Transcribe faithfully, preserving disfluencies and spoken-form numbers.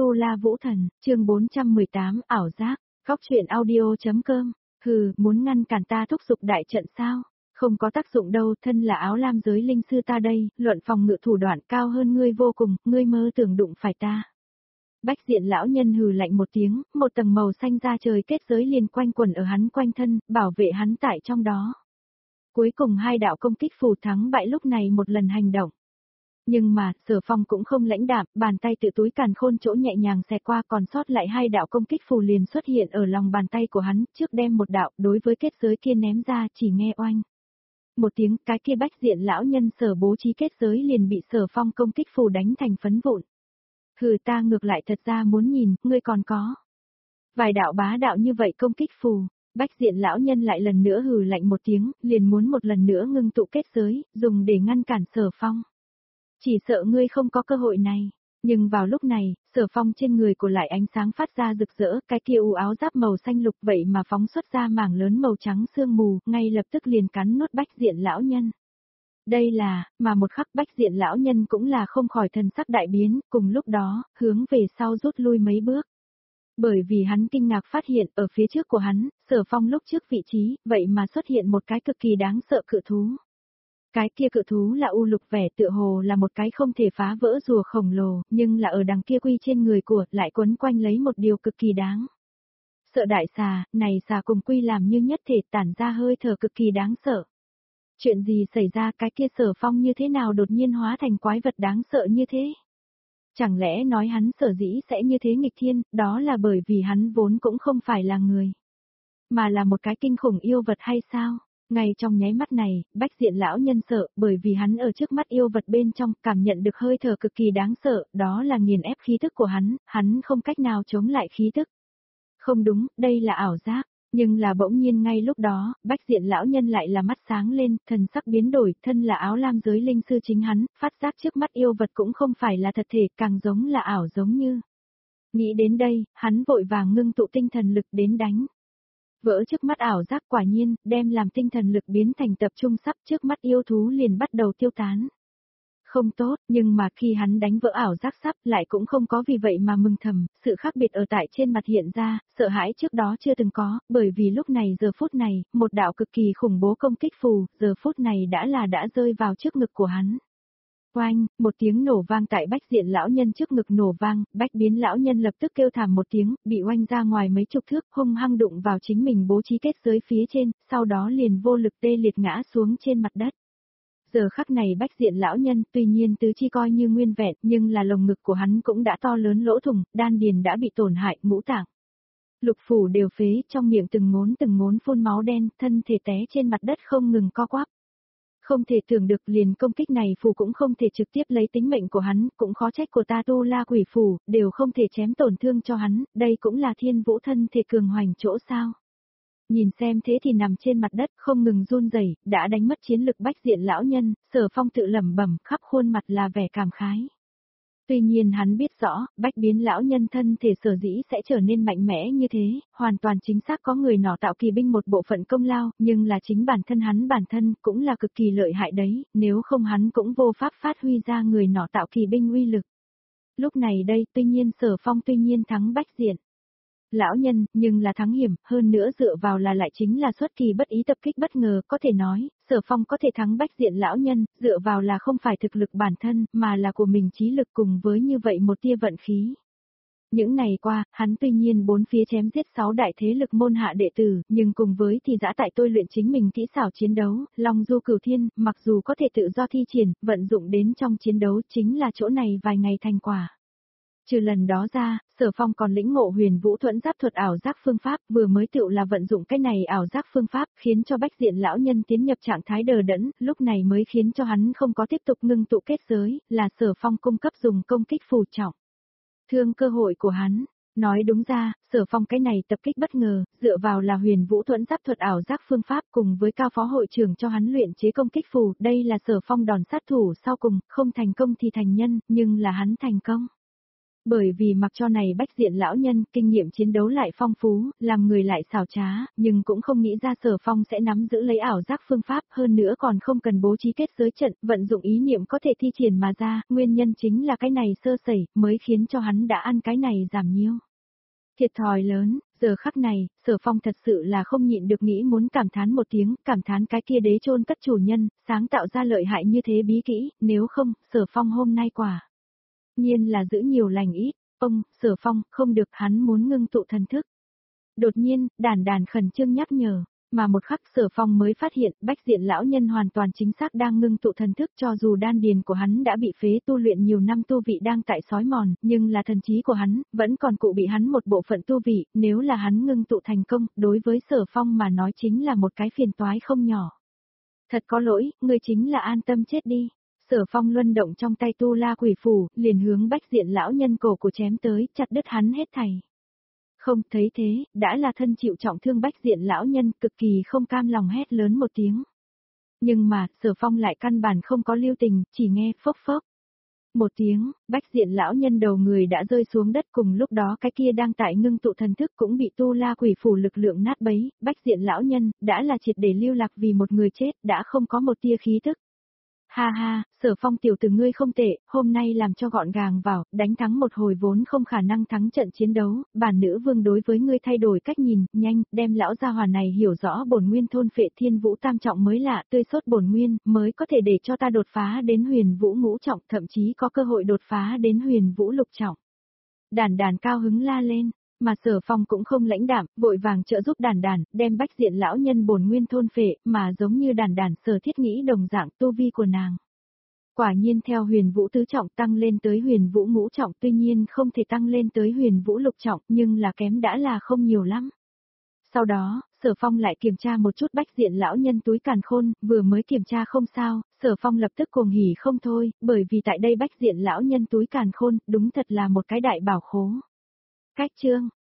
Tu La Vũ Thần, chương bốn trăm mười tám, ảo giác, khóc chuyện audio.com, hừ, muốn ngăn cản ta thúc giục đại trận sao? Không có tác dụng đâu, thân là áo lam giới linh sư ta đây, luận phòng ngự thủ đoạn cao hơn ngươi vô cùng, ngươi mơ tưởng đụng phải ta. Bách diện lão nhân hừ lạnh một tiếng, một tầng màu xanh da trời kết giới liền quanh quẩn ở hắn quanh thân, bảo vệ hắn tại trong đó. Cuối cùng hai đạo công kích phù thắng bại lúc này một lần hành động. Nhưng mà, Sở Phong cũng không lãnh đạm, bàn tay tự túi càn khôn chỗ nhẹ nhàng xẹt qua, còn sót lại hai đạo công kích phù liền xuất hiện ở lòng bàn tay của hắn, trước đem một đạo đối với kết giới kia ném ra, chỉ nghe oanh. Một tiếng, cái kia bách diện lão nhân Sở bố trí kết giới liền bị Sở Phong công kích phù đánh thành phấn vụn. Hừ, ta ngược lại thật ra muốn nhìn, ngươi còn có vài đạo bá đạo như vậy công kích phù. Bách diện lão nhân lại lần nữa hừ lạnh một tiếng, liền muốn một lần nữa ngưng tụ kết giới, dùng để ngăn cản Sở Phong. Chỉ sợ ngươi không có cơ hội này. Nhưng vào lúc này, Sở Phong trên người của lại ánh sáng phát ra rực rỡ, cái kia u áo giáp màu xanh lục vậy mà phóng xuất ra mảng lớn màu trắng sương mù, ngay lập tức liền cắn nuốt bách diện lão nhân. Đây là, mà một khắc bách diện lão nhân cũng là không khỏi thần sắc đại biến, cùng lúc đó, hướng về sau rút lui mấy bước. Bởi vì hắn kinh ngạc phát hiện ở phía trước của hắn, Sở Phong lúc trước vị trí, vậy mà xuất hiện một cái cực kỳ đáng sợ cự thú. Cái kia cự thú là u lục vẻ tựa hồ là một cái không thể phá vỡ rùa khổng lồ, nhưng là ở đằng kia quy trên người của lại quấn quanh lấy một điều cực kỳ đáng sợ đại xà, này xà cùng quy làm như nhất thể tản ra hơi thở cực kỳ đáng sợ. Chuyện gì xảy ra, cái kia Sở Phong như thế nào đột nhiên hóa thành quái vật đáng sợ như thế? Chẳng lẽ nói hắn sở dĩ sẽ như thế nghịch thiên, đó là bởi vì hắn vốn cũng không phải là người, mà là một cái kinh khủng yêu vật hay sao? Ngay trong nháy mắt này, bách diện lão nhân sợ, bởi vì hắn ở trước mắt yêu vật bên trong, cảm nhận được hơi thở cực kỳ đáng sợ, đó là nghiền ép khí thức của hắn, hắn không cách nào chống lại khí thức. Không đúng, đây là ảo giác, nhưng là bỗng nhiên ngay lúc đó, bách diện lão nhân lại là mắt sáng lên, thần sắc biến đổi, thân là áo lam giới linh sư chính hắn, phát giác trước mắt yêu vật cũng không phải là thật thể, càng giống là ảo giống như. Nghĩ đến đây, hắn vội vàng ngưng tụ tinh thần lực đến đánh. Vỡ trước mắt ảo giác quả nhiên, đem làm tinh thần lực biến thành tập trung sắp trước mắt yêu thú liền bắt đầu tiêu tán. Không tốt, nhưng mà khi hắn đánh vỡ ảo giác sắp lại cũng không có vì vậy mà mừng thầm, sự khác biệt ở tại trên mặt hiện ra, sợ hãi trước đó chưa từng có, bởi vì lúc này giờ phút này, một đạo cực kỳ khủng bố công kích phù, giờ phút này đã là đã rơi vào trước ngực của hắn. Oanh, một tiếng nổ vang tại bách diện lão nhân trước ngực nổ vang, bách biến lão nhân lập tức kêu thảm một tiếng, bị oanh ra ngoài mấy chục thước, hung hăng đụng vào chính mình bố trí kết giới phía trên, sau đó liền vô lực tê liệt ngã xuống trên mặt đất. Giờ khắc này bách diện lão nhân tuy nhiên tứ chi coi như nguyên vẹn, nhưng là lồng ngực của hắn cũng đã to lớn lỗ thủng, đan điền đã bị tổn hại, ngũ tạng lục phủ đều phế, trong miệng từng ngốn từng ngốn phun máu đen, thân thể té trên mặt đất không ngừng co quắp. Không thể tưởng được liền công kích này phù cũng không thể trực tiếp lấy tính mệnh của hắn, cũng khó trách của ta Tu La quỷ phù, đều không thể chém tổn thương cho hắn, đây cũng là thiên vũ thân thể cường hoành chỗ sao. Nhìn xem thế thì nằm trên mặt đất không ngừng run rẩy, đã đánh mất chiến lực bách diện lão nhân, Sở Phong tự lẩm bẩm khắp khuôn mặt là vẻ cảm khái. Tuy nhiên hắn biết rõ, bách biến lão nhân thân thể sở dĩ sẽ trở nên mạnh mẽ như thế, hoàn toàn chính xác có người nọ tạo kỳ binh một bộ phận công lao, nhưng là chính bản thân hắn bản thân cũng là cực kỳ lợi hại đấy, nếu không hắn cũng vô pháp phát huy ra người nọ tạo kỳ binh uy lực. Lúc này đây, tuy nhiên Sở Phong tuy nhiên thắng bách diện lão nhân, nhưng là thắng hiểm, hơn nữa dựa vào là lại chính là xuất kỳ bất ý tập kích bất ngờ, có thể nói, Sở Phong có thể thắng bách diện lão nhân, dựa vào là không phải thực lực bản thân, mà là của mình trí lực cùng với như vậy một tia vận khí. Những ngày qua, hắn tuy nhiên bốn phía chém giết sáu đại thế lực môn hạ đệ tử, nhưng cùng với thì dã tại tôi luyện chính mình kỹ xảo chiến đấu, Long Du Cửu Thiên, mặc dù có thể tự do thi triển, vận dụng đến trong chiến đấu chính là chỗ này vài ngày thành quả. Trừ lần đó ra, Sở Phong còn lĩnh ngộ huyền vũ thuẫn giáp thuật ảo giác phương pháp, vừa mới tựu là vận dụng cái này ảo giác phương pháp, khiến cho bách diện lão nhân tiến nhập trạng thái đờ đẫn, lúc này mới khiến cho hắn không có tiếp tục ngưng tụ kết giới, là Sở Phong cung cấp dùng công kích phù trọng thương cơ hội của hắn. Nói đúng ra, Sở Phong cái này tập kích bất ngờ, dựa vào là huyền vũ thuẫn giáp thuật ảo giác phương pháp cùng với cao phó hội trưởng cho hắn luyện chế công kích phù, đây là Sở Phong đòn sát thủ sau cùng, không thành công thì thành nhân, nhưng là hắn thành công. Bởi vì mặc cho này bách diện lão nhân, kinh nghiệm chiến đấu lại phong phú, làm người lại xảo trá, nhưng cũng không nghĩ ra Sở Phong sẽ nắm giữ lấy ảo giác phương pháp, hơn nữa còn không cần bố trí kết giới trận, vận dụng ý niệm có thể thi triển mà ra, nguyên nhân chính là cái này sơ sẩy, mới khiến cho hắn đã ăn cái này giảm nhiêu. Thiệt thòi lớn, giờ khắc này, Sở Phong thật sự là không nhịn được nghĩ muốn cảm thán một tiếng, cảm thán cái kia đế chôn cất chủ nhân, sáng tạo ra lợi hại như thế bí kỹ, nếu không, Sở Phong hôm nay quả nhiên là giữ nhiều lành ít, ông, Sở Phong, không được, hắn muốn ngưng tụ thần thức. Đột nhiên, đàn đàn khẩn trương nhắc nhở, mà một khắc Sở Phong mới phát hiện, bách diện lão nhân hoàn toàn chính xác đang ngưng tụ thần thức, cho dù đan điền của hắn đã bị phế tu luyện nhiều năm tu vị đang tại sói mòn, nhưng là thần trí của hắn, vẫn còn cụ bị hắn một bộ phận tu vị, nếu là hắn ngưng tụ thành công, đối với Sở Phong mà nói chính là một cái phiền toái không nhỏ. Thật có lỗi, ngươi chính là an tâm chết đi. Sở Phong luân động trong tay tu la quỷ phù, liền hướng bách diện lão nhân cổ của chém tới, chặt đứt hắn hết thảy. Không, thấy thế, đã là thân chịu trọng thương bách diện lão nhân, cực kỳ không cam lòng hét lớn một tiếng. Nhưng mà, Sở Phong lại căn bản không có lưu tình, chỉ nghe phốc phốc. Một tiếng, bách diện lão nhân đầu người đã rơi xuống đất, cùng lúc đó cái kia đang tại ngưng tụ thần thức cũng bị tu la quỷ phủ lực lượng nát bấy, bách diện lão nhân, đã là triệt để lưu lạc vì một người chết, đã không có một tia khí tức. Ha ha, Sở Phong tiểu tử ngươi không tệ, hôm nay làm cho gọn gàng vào, đánh thắng một hồi vốn không khả năng thắng trận chiến đấu, bản nữ vương đối với ngươi thay đổi cách nhìn, nhanh, đem lão gia hỏa này hiểu rõ bổn nguyên thôn phệ thiên vũ tam trọng mới lạ, tươi sốt bổn nguyên, mới có thể để cho ta đột phá đến huyền vũ ngũ trọng, thậm chí có cơ hội đột phá đến huyền vũ lục trọng. Đàn đàn cao hứng la lên. Mà Sở Phong cũng không lãnh đạm, vội vàng trợ giúp đàn đàn, đem bách diện lão nhân bổn nguyên thôn phệ, mà giống như đàn đàn Sở Thiết nghĩ đồng dạng tu vi của nàng. Quả nhiên theo huyền vũ tứ trọng tăng lên tới huyền vũ ngũ trọng, tuy nhiên không thể tăng lên tới huyền vũ lục trọng, nhưng là kém đã là không nhiều lắm. Sau đó, Sở Phong lại kiểm tra một chút bách diện lão nhân túi càn khôn, vừa mới kiểm tra không sao, Sở Phong lập tức cuồng hỉ không thôi, bởi vì tại đây bách diện lão nhân túi càn khôn, đúng thật là một cái đại bảo khố. Cách chương